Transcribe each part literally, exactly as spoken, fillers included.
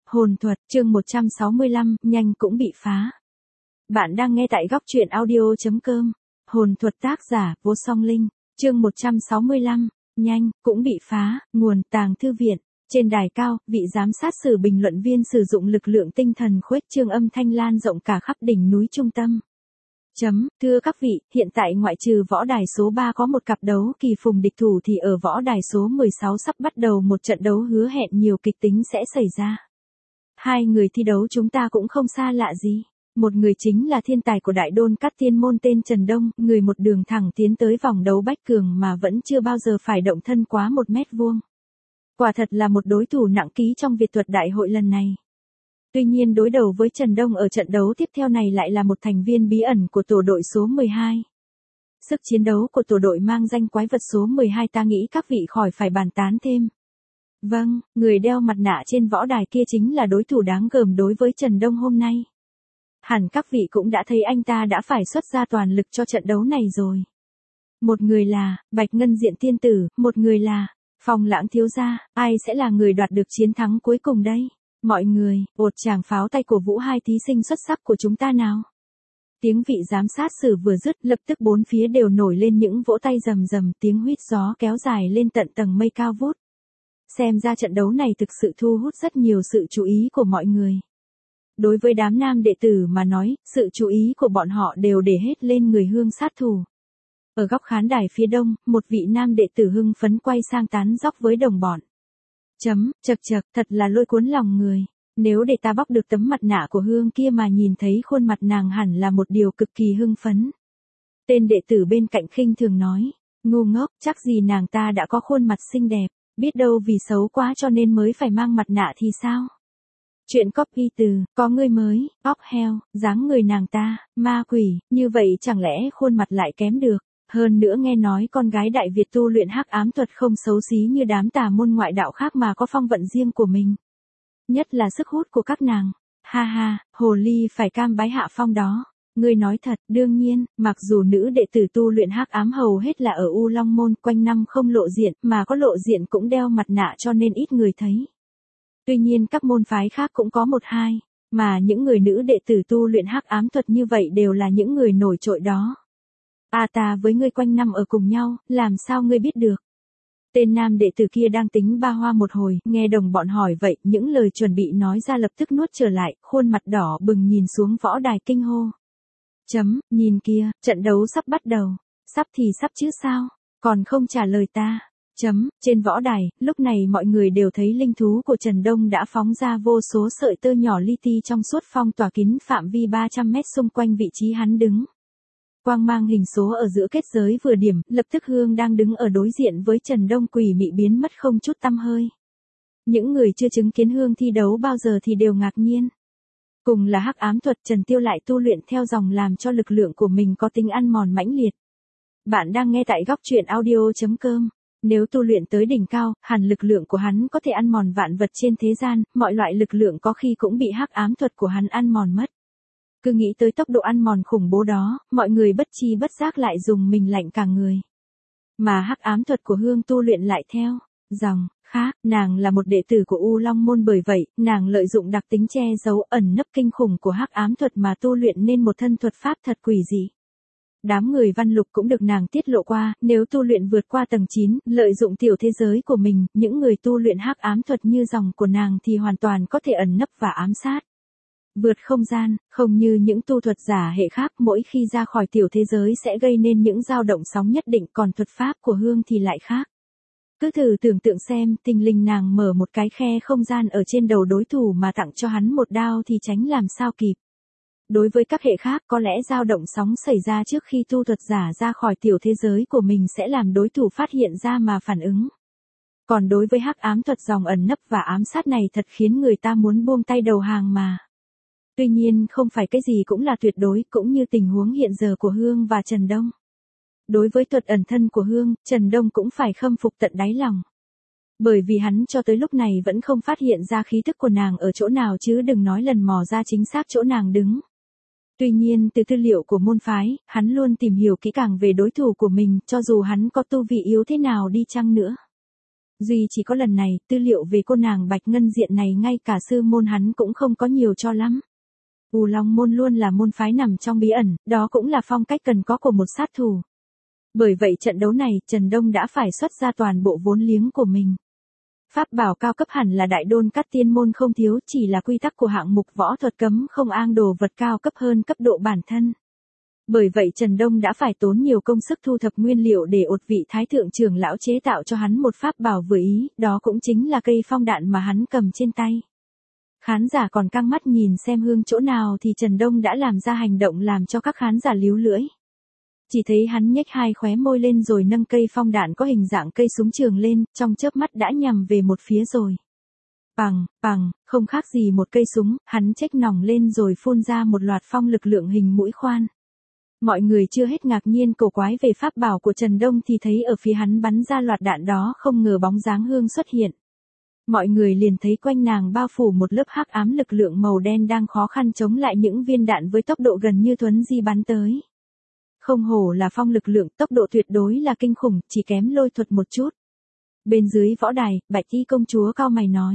Hồn thuật, chương một trăm sáu mươi lăm, nhanh cũng bị phá. Bạn đang nghe tại góc truyện audio chấm com. Hồn thuật tác giả, Vô Song Linh, chương một trăm sáu mươi lăm, nhanh, cũng bị phá, nguồn, Tàng Thư Viện. Trên đài cao, vị giám sát sử bình luận viên sử dụng lực lượng tinh thần khuếch trương âm thanh lan rộng cả khắp đỉnh núi trung tâm. Chấm, thưa các vị, hiện tại ngoại trừ võ đài số ba có một cặp đấu kỳ phùng địch thủ thì ở võ đài số mười sáu sắp bắt đầu một trận đấu hứa hẹn nhiều kịch tính sẽ xảy ra. Hai người thi đấu chúng ta cũng không xa lạ gì. Một người chính là thiên tài của Đại Đôn Cát Thiên Môn tên Trần Đông, người một đường thẳng tiến tới vòng đấu bách cường mà vẫn chưa bao giờ phải động thân quá một mét vuông. Quả thật là một đối thủ nặng ký trong Việt thuật đại hội lần này. Tuy nhiên đối đầu với Trần Đông ở trận đấu tiếp theo này lại là một thành viên bí ẩn của tổ đội số mười hai. Sức chiến đấu của tổ đội mang danh quái vật số mười hai ta nghĩ các vị khỏi phải bàn tán thêm. Vâng, người đeo mặt nạ trên võ đài kia chính là đối thủ đáng gờm đối với Trần Đông hôm nay. Hẳn các vị cũng đã thấy anh ta đã phải xuất ra toàn lực cho trận đấu này rồi. Một người là Bạch Ngân Diện Tiên Tử, một người là Phong Lãng Thiếu Gia, ai sẽ là người đoạt được chiến thắng cuối cùng đây? Mọi người, ột tràng pháo tay cổ vũ hai thí sinh xuất sắc của chúng ta nào. Tiếng vị giám sát sử vừa dứt, lập tức bốn phía đều nổi lên những vỗ tay rầm rầm, tiếng huýt gió kéo dài lên tận tầng mây cao vút. Xem ra trận đấu này thực sự thu hút rất nhiều sự chú ý của mọi người. Đối với đám nam đệ tử mà nói, sự chú ý của bọn họ đều để hết lên người Hương sát thủ. Ở góc khán đài phía đông, một vị nam đệ tử hưng phấn quay sang tán dóc với đồng bọn. Chấm, chật chật, thật là lôi cuốn lòng người. Nếu để ta bóc được tấm mặt nạ của Hương kia mà nhìn thấy khuôn mặt nàng hẳn là một điều cực kỳ hưng phấn. Tên đệ tử bên cạnh khinh thường nói, ngu ngốc, chắc gì nàng ta đã có khuôn mặt xinh đẹp, biết đâu vì xấu quá cho nên mới phải mang mặt nạ thì sao? Chuyện copy từ, có người mới, óc heo, dáng người nàng ta, ma quỷ, như vậy chẳng lẽ khuôn mặt lại kém được? Hơn nữa nghe nói con gái Đại Việt tu luyện hắc ám thuật không xấu xí như đám tà môn ngoại đạo khác mà có phong vận riêng của mình. Nhất là sức hút của các nàng. Ha ha, hồ ly phải cam bái hạ phong đó. Ngươi nói thật, đương nhiên, mặc dù nữ đệ tử tu luyện hắc ám hầu hết là ở U Long Môn quanh năm không lộ diện, mà có lộ diện cũng đeo mặt nạ cho nên ít người thấy. Tuy nhiên các môn phái khác cũng có một hai, mà những người nữ đệ tử tu luyện hắc ám thuật như vậy đều là những người nổi trội đó. À ta với ngươi quanh năm ở cùng nhau, làm sao ngươi biết được? Tên nam đệ tử kia đang tính ba hoa một hồi, nghe đồng bọn hỏi vậy, những lời chuẩn bị nói ra lập tức nuốt trở lại, khuôn mặt đỏ bừng nhìn xuống võ đài kinh hô. Chấm, nhìn kia, trận đấu sắp bắt đầu. Sắp thì sắp chứ sao? Còn không trả lời ta. Chấm, trên võ đài, lúc này mọi người đều thấy linh thú của Trần Đông đã phóng ra vô số sợi tơ nhỏ li ti trong suốt phong tỏa kín phạm vi ba trăm mét xung quanh vị trí hắn đứng. Quang mang hình số ở giữa kết giới vừa điểm, lập tức Hương đang đứng ở đối diện với Trần Đông quỷ mị biến mất không chút tăm hơi. Những người chưa chứng kiến Hương thi đấu bao giờ thì đều ngạc nhiên. Cùng là hắc ám thuật, Trần Tiêu lại tu luyện theo dòng làm cho lực lượng của mình có tính ăn mòn mãnh liệt. Bạn đang nghe tại góc truyện audio chấm com. Nếu tu luyện tới đỉnh cao, hẳn lực lượng của hắn có thể ăn mòn vạn vật trên thế gian, mọi loại lực lượng có khi cũng bị hắc ám thuật của hắn ăn mòn mất. Cứ nghĩ tới tốc độ ăn mòn khủng bố đó, mọi người bất chi bất giác lại dùng mình lạnh cả người. Mà hắc ám thuật của Hương tu luyện lại theo dòng khác, nàng là một đệ tử của U Long Môn, bởi vậy, nàng lợi dụng đặc tính che giấu ẩn nấp kinh khủng của hắc ám thuật mà tu luyện nên một thân thuật pháp thật quỷ dị. Đám người văn lục cũng được nàng tiết lộ qua, nếu tu luyện vượt qua tầng chín, lợi dụng tiểu thế giới của mình, những người tu luyện hắc ám thuật như dòng của nàng thì hoàn toàn có thể ẩn nấp và ám sát. Vượt không gian, không như những tu thuật giả hệ khác, mỗi khi ra khỏi tiểu thế giới sẽ gây nên những dao động sóng nhất định, còn thuật pháp của Hương thì lại khác. Cứ thử tưởng tượng xem, tinh linh nàng mở một cái khe không gian ở trên đầu đối thủ mà tặng cho hắn một đao thì tránh làm sao kịp. Đối với các hệ khác, có lẽ dao động sóng xảy ra trước khi tu thuật giả ra khỏi tiểu thế giới của mình sẽ làm đối thủ phát hiện ra mà phản ứng. Còn đối với hắc ám thuật dòng ẩn nấp và ám sát này thật khiến người ta muốn buông tay đầu hàng mà. Tuy nhiên không phải cái gì cũng là tuyệt đối, cũng như tình huống hiện giờ của Hương và Trần Đông. Đối với thuật ẩn thân của Hương, Trần Đông cũng phải khâm phục tận đáy lòng. Bởi vì hắn cho tới lúc này vẫn không phát hiện ra khí thức của nàng ở chỗ nào chứ đừng nói lần mò ra chính xác chỗ nàng đứng. Tuy nhiên từ tư liệu của môn phái, hắn luôn tìm hiểu kỹ càng về đối thủ của mình, cho dù hắn có tu vị yếu thế nào đi chăng nữa. Duy chỉ có lần này, tư liệu về cô nàng Bạch Ngân Diện này ngay cả sư môn hắn cũng không có nhiều cho lắm. U Long môn luôn là môn phái nằm trong bí ẩn, đó cũng là phong cách cần có của một sát thủ. Bởi vậy trận đấu này, Trần Đông đã phải xuất ra toàn bộ vốn liếng của mình. Pháp bảo cao cấp hẳn là đại đôn cắt tiên môn không thiếu, chỉ là quy tắc của hạng mục võ thuật cấm không ang đồ vật cao cấp hơn cấp độ bản thân. Bởi vậy Trần Đông đã phải tốn nhiều công sức thu thập nguyên liệu để ột vị thái thượng trưởng lão chế tạo cho hắn một pháp bảo vừa ý, đó cũng chính là cây phong đạn mà hắn cầm trên tay. Khán giả còn căng mắt nhìn xem Hương chỗ nào thì Trần Đông đã làm ra hành động làm cho các khán giả líu lưỡi. Chỉ thấy hắn nhếch hai khóe môi lên rồi nâng cây phong đạn có hình dạng cây súng trường lên, trong chớp mắt đã nhằm về một phía rồi. Bằng, bằng, không khác gì một cây súng, hắn chếch nòng lên rồi phun ra một loạt phong lực lượng hình mũi khoan. Mọi người chưa hết ngạc nhiên cổ quái về pháp bảo của Trần Đông thì thấy ở phía hắn bắn ra loạt đạn đó không ngờ bóng dáng Hương xuất hiện. Mọi người liền thấy quanh nàng bao phủ một lớp hắc ám lực lượng màu đen đang khó khăn chống lại những viên đạn với tốc độ gần như thuấn di bắn tới. Không hổ là phong lực lượng, tốc độ tuyệt đối là kinh khủng, chỉ kém lôi thuật một chút. Bên dưới võ đài, Bạch Y công chúa cau mày nói.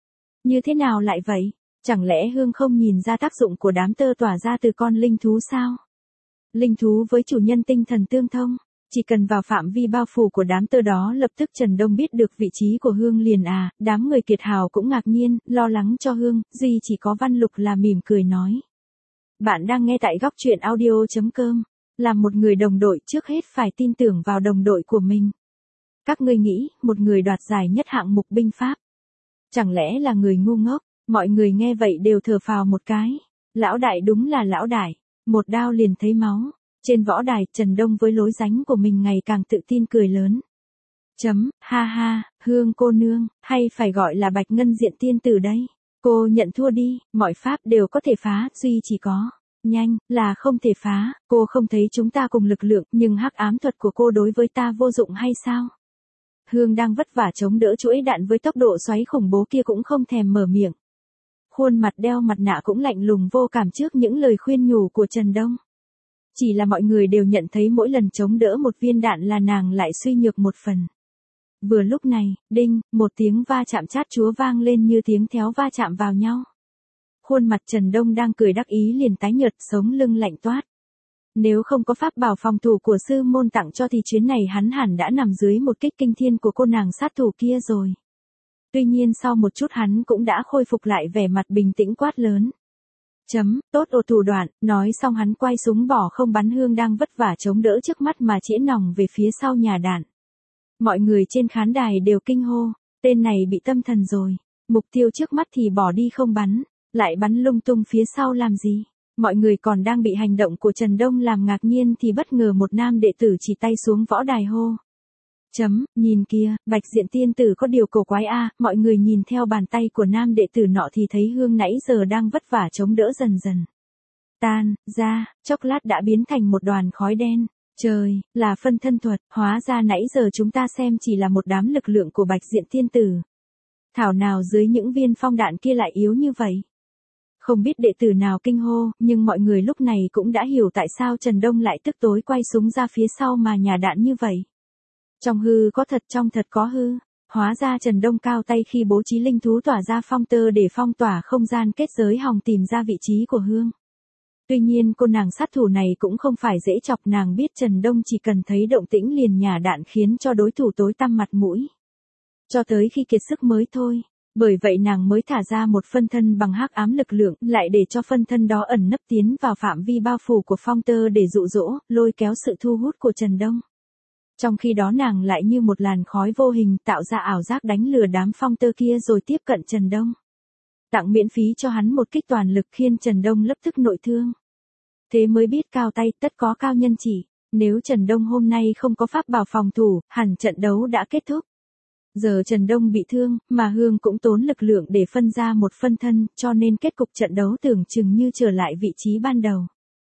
Như thế nào lại vậy? Chẳng lẽ Hương không nhìn ra tác dụng của đám tơ tỏa ra từ con linh thú sao? Linh thú với chủ nhân tinh thần tương thông, chỉ cần vào phạm vi bao phủ của đám tơ đó lập tức Trần Đông biết được vị trí của Hương liền à, đám người kiệt hào cũng ngạc nhiên, lo lắng cho Hương, duy chỉ có Văn Lục là mỉm cười nói. Bạn đang nghe tại góc truyện audio chấm com. Làm một người đồng đội trước hết phải tin tưởng vào đồng đội của mình. Các ngươi nghĩ, một người đoạt giải nhất hạng mục binh pháp. Chẳng lẽ là người ngu ngốc, mọi người nghe vậy đều thở phào một cái. Lão đại đúng là lão đại, một đao liền thấy máu. Trên võ đài, Trần Đông với lối ránh của mình ngày càng tự tin cười lớn. Chấm, ha ha, Hương cô nương, hay phải gọi là Bạch Ngân Diện tiên tử đây. Cô nhận thua đi, mọi pháp đều có thể phá, duy chỉ có. Nhanh, là không thể phá, cô không thấy chúng ta cùng lực lượng, nhưng hắc ám thuật của cô đối với ta vô dụng hay sao? Hương đang vất vả chống đỡ chuỗi đạn với tốc độ xoáy khủng bố kia cũng không thèm mở miệng. Khuôn mặt đeo mặt nạ cũng lạnh lùng vô cảm trước những lời khuyên nhủ của Trần Đông. Chỉ là mọi người đều nhận thấy mỗi lần chống đỡ một viên đạn là nàng lại suy nhược một phần. Vừa lúc này, đinh, một tiếng va chạm chát chúa vang lên như tiếng théo va chạm vào nhau. Khuôn mặt Trần Đông đang cười đắc ý liền tái nhợt, sống lưng lạnh toát. Nếu không có pháp bảo phòng thủ của sư môn tặng cho thì chuyến này hắn hẳn đã nằm dưới một kích kinh thiên của cô nàng sát thủ kia rồi. Tuy nhiên sau một chút hắn cũng đã khôi phục lại vẻ mặt bình tĩnh quát lớn. Chấm, tốt ồ thủ đoạn, nói xong hắn quay súng bỏ không bắn Hương đang vất vả chống đỡ trước mắt mà chĩa nòng về phía sau nhà đạn. Mọi người trên khán đài đều kinh hô, tên này bị tâm thần rồi, mục tiêu trước mắt thì bỏ đi không bắn. Lại bắn lung tung phía sau làm gì? Mọi người còn đang bị hành động của Trần Đông làm ngạc nhiên thì bất ngờ một nam đệ tử chỉ tay xuống võ đài hô. Chấm, nhìn kìa, Bạch Diện tiên tử có điều cổ quái a, mọi người nhìn theo bàn tay của nam đệ tử nọ thì thấy Hương nãy giờ đang vất vả chống đỡ dần dần. Tan, ra, chốc lát đã biến thành một đoàn khói đen. Trời, là phân thân thuật, hóa ra nãy giờ chúng ta xem chỉ là một đám lực lượng của Bạch Diện tiên tử. Thảo nào dưới những viên phong đạn kia lại yếu như vậy. Không biết đệ tử nào kinh hô, nhưng mọi người lúc này cũng đã hiểu tại sao Trần Đông lại tức tối quay súng ra phía sau mà nhà đạn như vậy. Trong hư có thật, trong thật có hư. Hóa ra Trần Đông cao tay khi bố trí linh thú tỏa ra phong tơ để phong tỏa không gian kết giới hòng tìm ra vị trí của Hương. Tuy nhiên cô nàng sát thủ này cũng không phải dễ chọc, nàng biết Trần Đông chỉ cần thấy động tĩnh liền nhà đạn khiến cho đối thủ tối tăm mặt mũi. Cho tới khi kiệt sức mới thôi. Bởi vậy nàng mới thả ra một phân thân bằng hắc ám lực lượng, lại để cho phân thân đó ẩn nấp tiến vào phạm vi bao phủ của phong tơ để dụ dỗ, lôi kéo sự thu hút của Trần Đông. Trong khi đó nàng lại như một làn khói vô hình tạo ra ảo giác đánh lừa đám phong tơ kia rồi tiếp cận Trần Đông. Tặng miễn phí cho hắn một kích toàn lực khiến Trần Đông lập tức nội thương. Thế mới biết cao tay tất có cao nhân chỉ, nếu Trần Đông hôm nay không có pháp bảo phòng thủ, hẳn trận đấu đã kết thúc. Giờ Trần Đông bị thương, mà Hương cũng tốn lực lượng để phân ra một phân thân, cho nên kết cục trận đấu tưởng chừng như trở lại vị trí ban đầu.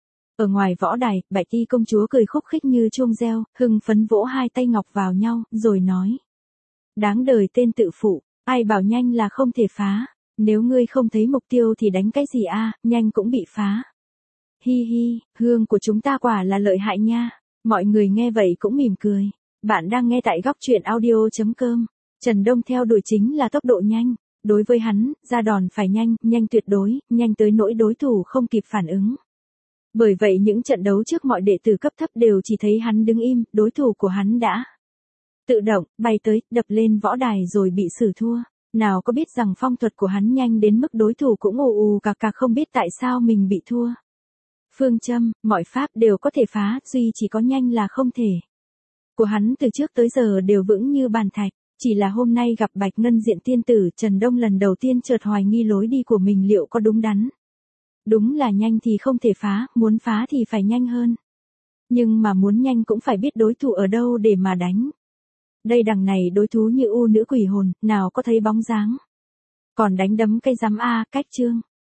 Ở ngoài võ đài, Bạch Y công chúa cười khúc khích như chuông reo, hưng phấn vỗ hai tay ngọc vào nhau, rồi nói. Đáng đời tên tự phụ, ai bảo nhanh là không thể phá, nếu ngươi không thấy mục tiêu thì đánh cái gì a, nhanh cũng bị phá. Hi hi, Hương của chúng ta quả là lợi hại nha, mọi người nghe vậy cũng mỉm cười. Bạn đang nghe tại góc truyện audio chấm com. Trần Đông theo đuổi chính là tốc độ nhanh. Đối với hắn, ra đòn phải nhanh, nhanh tuyệt đối, nhanh tới nỗi đối thủ không kịp phản ứng. Bởi vậy những trận đấu trước mọi đệ tử cấp thấp đều chỉ thấy hắn đứng im, đối thủ của hắn đã tự động, bay tới, đập lên võ đài rồi bị xử thua. Nào có biết rằng phong thuật của hắn nhanh đến mức đối thủ cũng ù ù cà cà không biết tại sao mình bị thua. Phương châm, mọi pháp đều có thể phá, duy chỉ có nhanh là không thể. Của hắn từ trước tới giờ đều vững như bàn thạch. Chỉ là hôm nay gặp Bạch Ngân Diện tiên tử, Trần Đông lần đầu tiên chợt hoài nghi lối đi của mình liệu có đúng đắn. Đúng là nhanh thì không thể phá, muốn phá thì phải nhanh hơn. Nhưng mà muốn nhanh cũng phải biết đối thủ ở đâu để mà đánh. Đây đằng này đối thú như u nữ quỷ hồn, nào có thấy bóng dáng. Còn đánh đấm cây rắm a, cách chương.